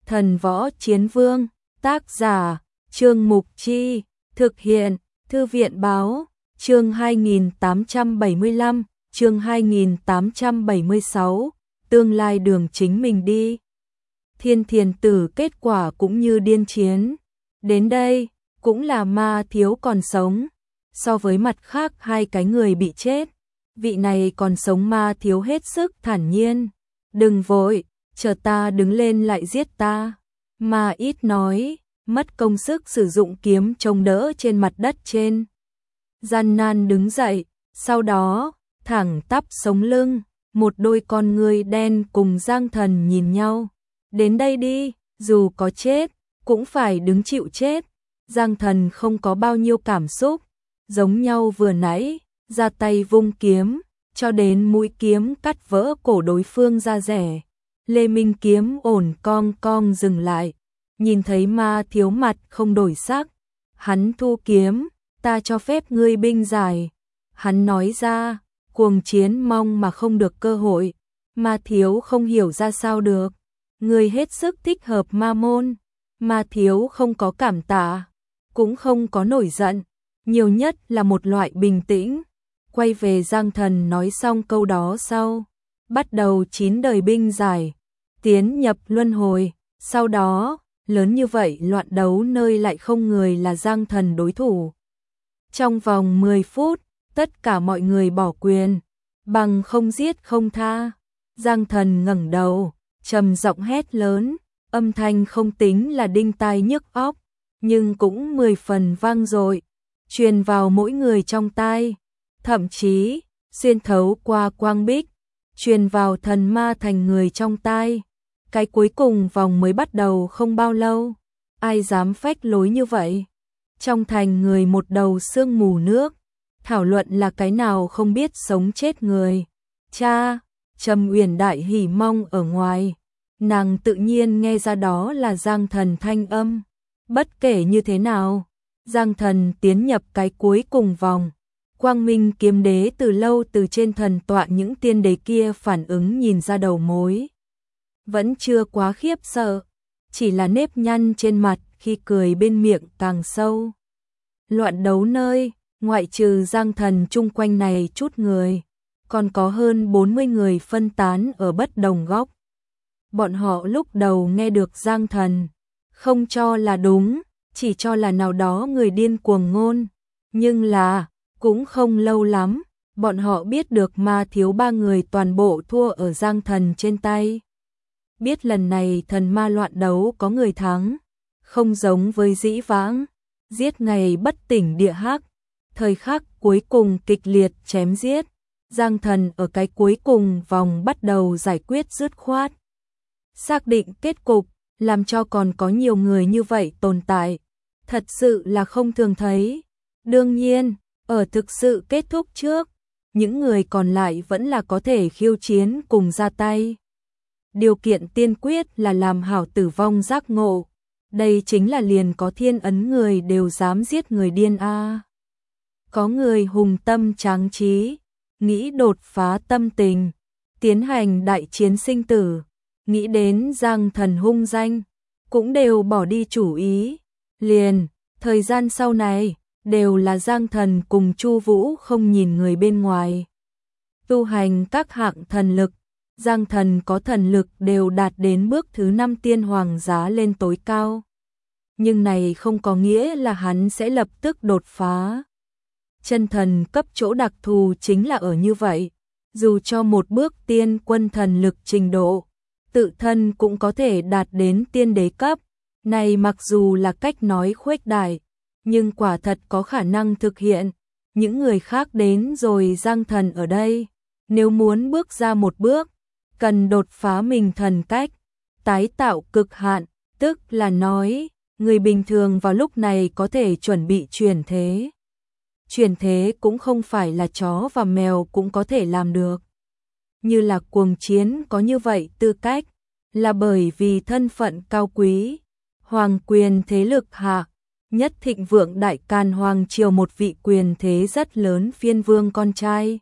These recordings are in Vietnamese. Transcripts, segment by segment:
Thần Võ Chiến Vương, tác giả, Trương Mục Chi, thực hiện, Thư viện Báo, chương 2875, chương 2876, tương lai đường chính mình đi. Thiên Thiền Tử kết quả cũng như điên chiến. Đến đây, cũng là Ma Thiếu còn sống. So với mặt khác hai cái người bị chết, vị này còn sống Ma Thiếu hết sức thản nhiên. Đừng vội, chờ ta đứng lên lại giết ta. Ma Ít nói, mất công sức sử dụng kiếm chống đỡ trên mặt đất trên. Gian nan đứng dậy, sau đó, thẳng tắp sống lưng, một đôi con ngươi đen cùng Giang Thần nhìn nhau. Đến đây đi, dù có chết, cũng phải đứng chịu chết. Giang Thần không có bao nhiêu cảm xúc, giống nhau vừa nãy, ra tay vung kiếm, cho đến mũi kiếm cắt vỡ cổ đối phương ra rẻ. Lê Minh kiếm ổn cong cong dừng lại, nhìn thấy Ma Thiếu mặt không đổi sắc. Hắn thu kiếm, ta cho phép ngươi binh giải. Hắn nói ra, cuồng chiến mong mà không được cơ hội. Ma Thiếu không hiểu ra sao được. Ngươi hết sức thích hợp ma môn. Ma Thiếu không có cảm tạ, cũng không có nổi giận, nhiều nhất là một loại bình tĩnh. Quay về Giang Thần nói xong câu đó sau, bắt đầu 9 đời binh giải, tiến nhập luân hồi. Sau đó, lớn như vậy loạn đấu nơi lại không người là Giang Thần đối thủ. Trong vòng 10 phút, tất cả mọi người bỏ quyền, bằng không giết không tha. Giang Thần ngẩng đầu, trầm giọng hét lớn, âm thanh không tính là đinh tai nhức óc, nhưng cũng 10 phần vang dội, truyền vào mỗi người trong tai, thậm chí xuyên thấu qua quang bích, truyền vào thần ma thành người trong tai. Cái cuối cùng vòng mới bắt đầu không bao lâu, ai dám phách lối như vậy? Trong thành người một đầu sương mù nước, thảo luận là cái nào không biết sống chết người. Cha, Trầm Uyển đại hỉ mong ở ngoài, nàng tự nhiên nghe ra đó là Giang Thần thanh âm. Bất kể như thế nào, Giang Thần tiến nhập cái cuối cùng vòng. Quang Minh kiếm đế từ lâu từ trên thần tọa những tiên đế kia phản ứng nhìn ra đầu mối. Vẫn chưa quá khiếp sợ, chỉ là nếp nhăn trên mặt khi cười bên miệng càng sâu. Loạn đấu nơi, ngoại trừ Giang Thần chung quanh này chút người, còn có hơn 40 người phân tán ở bất đồng góc. Bọn họ lúc đầu nghe được Giang Thần, không cho là đúng, chỉ cho là nào đó người điên cuồng ngôn. Nhưng là, cũng không lâu lắm, bọn họ biết được Ma Thiếu 3 người toàn bộ thua ở Giang Thần trên tay. Biết lần này thần ma loạn đấu có người thắng, không giống với dĩ vãng, giết ngày bất tỉnh địa hắc, thời khắc cuối cùng kịch liệt chém giết. Giang Thần ở cái cuối cùng vòng bắt đầu giải quyết dứt khoát, xác định kết cục, làm cho còn có nhiều người như vậy tồn tại, thật sự là không thường thấy. Đương nhiên, ở thực sự kết thúc trước, những người còn lại vẫn là có thể khiêu chiến cùng ra tay. Điều kiện tiên quyết là làm hảo tử vong giác ngộ, đây chính là liền có thiên ấn người đều dám giết người điên a. Có người hùng tâm tráng trí, nghĩ đột phá tâm tình, tiến hành đại chiến sinh tử, nghĩ đến Giang Thần hung danh, cũng đều bỏ đi chủ ý. Liền, thời gian sau này, đều là Giang Thần cùng Chu Vũ không nhìn người bên ngoài. Tu hành các hạng thần lực, Giang Thần có thần lực đều đạt đến bước thứ 5 tiên hoàng giá lên tối cao. Nhưng này không có nghĩa là hắn sẽ lập tức đột phá. Chân thần cấp chỗ đặc thù chính là ở như vậy, dù cho một bước tiên quân thần lực trình độ, tự thân cũng có thể đạt đến tiên đế cấp. Này mặc dù là cách nói khuếch đại, nhưng quả thật có khả năng thực hiện. Những người khác đến rồi Giang Thần ở đây, nếu muốn bước ra một bước, cần đột phá mình thần cách, tái tạo cực hạn, tức là nói, người bình thường vào lúc này có thể chuẩn bị chuyển thế. Chuyển thế cũng không phải là chó và mèo cũng có thể làm được. Như là cuồng chiến có như vậy tư cách, là bởi vì thân phận cao quý, hoàng quyền thế lực hạ, nhất thịnh vượng đại can hoàng triều một vị quyền thế rất lớn phiên vương con trai.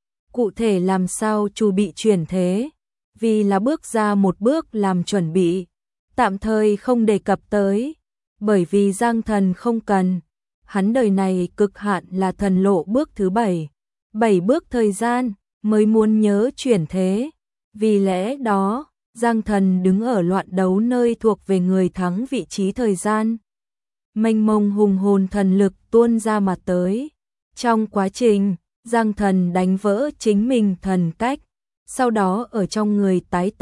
Cụ thể làm sao chu bị chuyển thế, vì là bước ra một bước làm chuẩn bị, tạm thời không đề cập tới, bởi vì Giang Thần không cần. Hắn đời này cực hạn là thần lộ bước thứ 7, 7 bước thời gian mới muốn nhớ chuyển thế. Vì lẽ đó, Giang Thần đứng ở loạn đấu nơi thuộc về người thắng vị trí thời gian. Mênh mông hùng hồn thần lực tuôn ra mà tới. Trong quá trình, Giang Thần đánh vỡ chính mình thần cách, sau đó ở trong người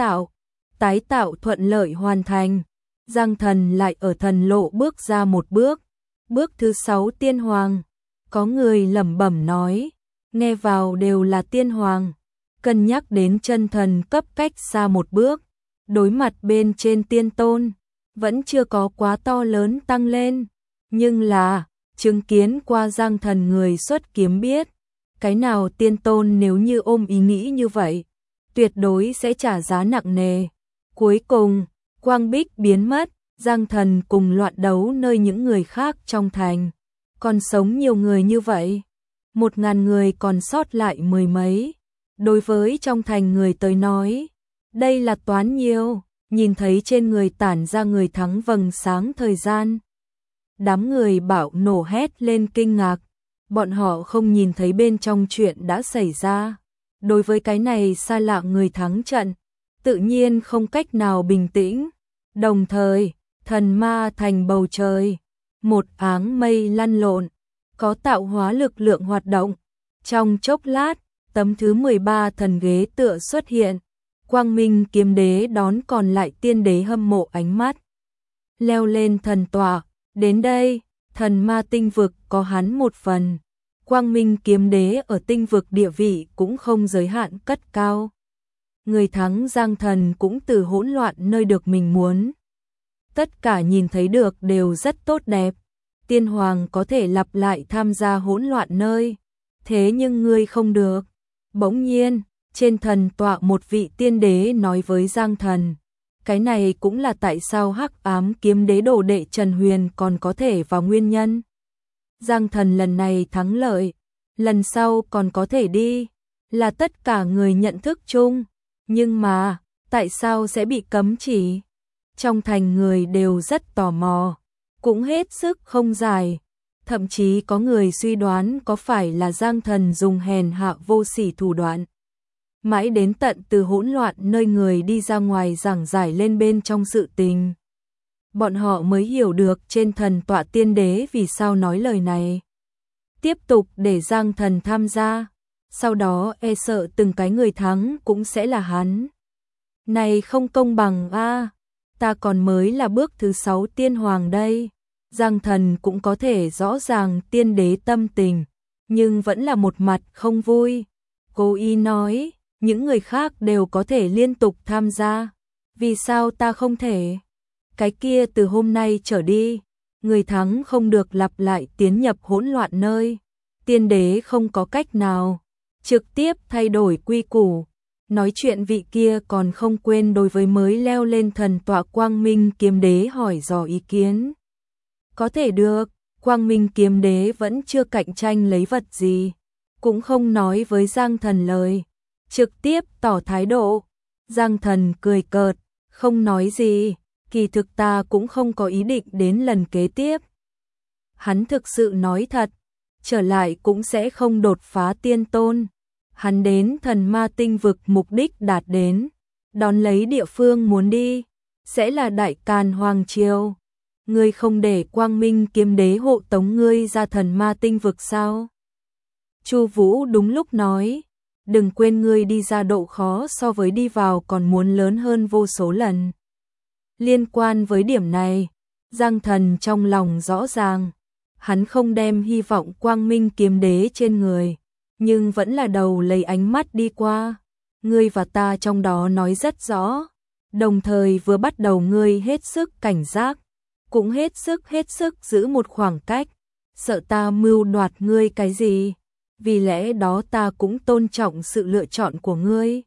tái tạo thuận lợi hoàn thành. Giang Thần lại ở thần lộ bước ra một bước, bước thứ 6 tiên hoàng. Có người lẩm bẩm nói, nghe vào đều là tiên hoàng, cân nhắc đến chân thần cấp cách xa một bước, đối mặt bên trên tiên tôn, vẫn chưa có quá to lớn tăng lên, nhưng là, chứng kiến qua Giang Thần người xuất kiếm biết, cái nào tiên tôn nếu như ôm ý nghĩ như vậy, tuyệt đối sẽ trả giá nặng nề. Cuối cùng, quang bích biến mất, Giang Thần cùng loạn đấu nơi những người khác trong thành. Còn sống nhiều người như vậy, 1000 người còn sót lại mười mấy. Đối với trong thành người tới nói, đây là toán nhiều, nhìn thấy trên người tản ra người thắng vầng sáng thời gian. Đám người bạo nổ hét lên kinh ngạc, bọn họ không nhìn thấy bên trong chuyện đã xảy ra. Đối với cái này xa lạ người thắng trận, tự nhiên không cách nào bình tĩnh. Đồng thời, thần ma thành bầu trời, một áng mây lăn lộn, có tạo hóa lực lượng hoạt động. Trong chốc lát, tấm thứ 13 thần ghế tựa xuất hiện, Quang Minh Kiếm Đế đón còn lại tiên đế hâm mộ ánh mắt. Leo lên thần tọa, đến đây, thần ma tinh vực có hắn một phần. Quang Minh Kiếm Đế ở tinh vực địa vị cũng không giới hạn cất cao. Người thắng Giang Thần cũng từ hỗn loạn nơi được mình muốn. Tất cả nhìn thấy được đều rất tốt đẹp. Tiên hoàng có thể lặp lại tham gia hỗn loạn nơi. Thế nhưng ngươi không được. Bỗng nhiên, trên thần tọa một vị tiên đế nói với Giang Thần. Cái này cũng là tại sao Hắc Ám Kiếm Đế đồ đệ Trần Huyền còn có thể vào nguyên nhân. Giang Thần lần này thắng lợi, lần sau còn có thể đi, là tất cả người nhận thức chung. Nhưng mà, tại sao sẽ bị cấm chỉ? Trong thành người đều rất tò mò, cũng hết sức không giải. Thậm chí có người suy đoán có phải là Giang Thần dùng hèn hạ vô sỉ thủ đoạn. Mãi đến tận từ hỗn loạn nơi người đi ra ngoài giảng giải lên bên trong sự tình. Bọn họ mới hiểu được trên thần tọa tiên đế vì sao nói lời này. Tiếp tục để Giang Thần tham gia, sau đó e sợ từng cái người thắng cũng sẽ là hắn. Này không công bằng a, ta còn mới là bước thứ 6 tiên hoàng đây. Giang Thần cũng có thể rõ ràng tiên đế tâm tình, nhưng vẫn là một mặt không vui. Cố ý nói, những người khác đều có thể liên tục tham gia, vì sao ta không thể? Cái kia từ hôm nay trở đi, người thắng không được lặp lại tiến nhập hỗn loạn nơi. Tiên đế không có cách nào trực tiếp thay đổi quy củ. Nói chuyện vị kia còn không quên đối với mới leo lên thần tọa Quang Minh Kiếm Đế hỏi dò ý kiến. Có thể được, Quang Minh Kiếm Đế vẫn chưa cạnh tranh lấy vật gì, cũng không nói với Giang Thần lời, trực tiếp tỏ thái độ. Giang Thần cười cợt, không nói gì, kỳ thực ta cũng không có ý định đến lần kế tiếp. Hắn thực sự nói thật, trở lại cũng sẽ không đột phá tiên tôn. Hắn đến thần ma tinh vực mục đích đạt đến, đón lấy địa phương muốn đi, sẽ là Đại Càn Hoàng Triều. Ngươi không để Quang Minh Kiếm Đế hộ tống ngươi ra thần ma tinh vực sao? Chu Vũ đúng lúc nói, đừng quên ngươi đi ra độ khó so với đi vào còn muốn lớn hơn vô số lần. Liên quan với điểm này, Giang Thần trong lòng rõ ràng, hắn không đem hy vọng Quang Minh Kiếm Đế trên người, nhưng vẫn là đầu lấy ánh mắt đi qua. Ngươi và ta trong đó nói rất rõ, đồng thời vừa bắt đầu ngươi hết sức cảnh giác, cũng hết sức giữ một khoảng cách, sợ ta mưu đoạt ngươi cái gì, vì lẽ đó ta cũng tôn trọng sự lựa chọn của ngươi.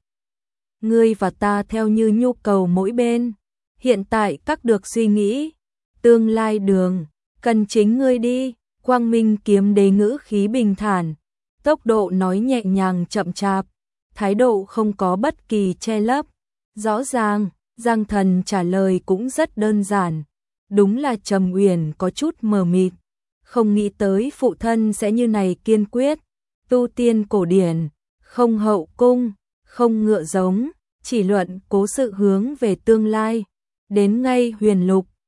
Ngươi và ta theo như nhu cầu mỗi bên, hiện tại các được suy nghĩ, tương lai đường, cần chính ngươi đi. Quang Minh Kiếm Đế ngữ khí bình thản, tốc độ nói nhẹ nhàng chậm chạp, thái độ không có bất kỳ che lấp. Rõ ràng, Giang Thần trả lời cũng rất đơn giản, đúng là Trầm Uyển có chút mờ mịt, không nghĩ tới phụ thân sẽ như này kiên quyết, tu tiên cổ điển, không hậu cung, không ngựa giống, chỉ luận cố sự hướng về tương lai, đến ngay Huyền Lục,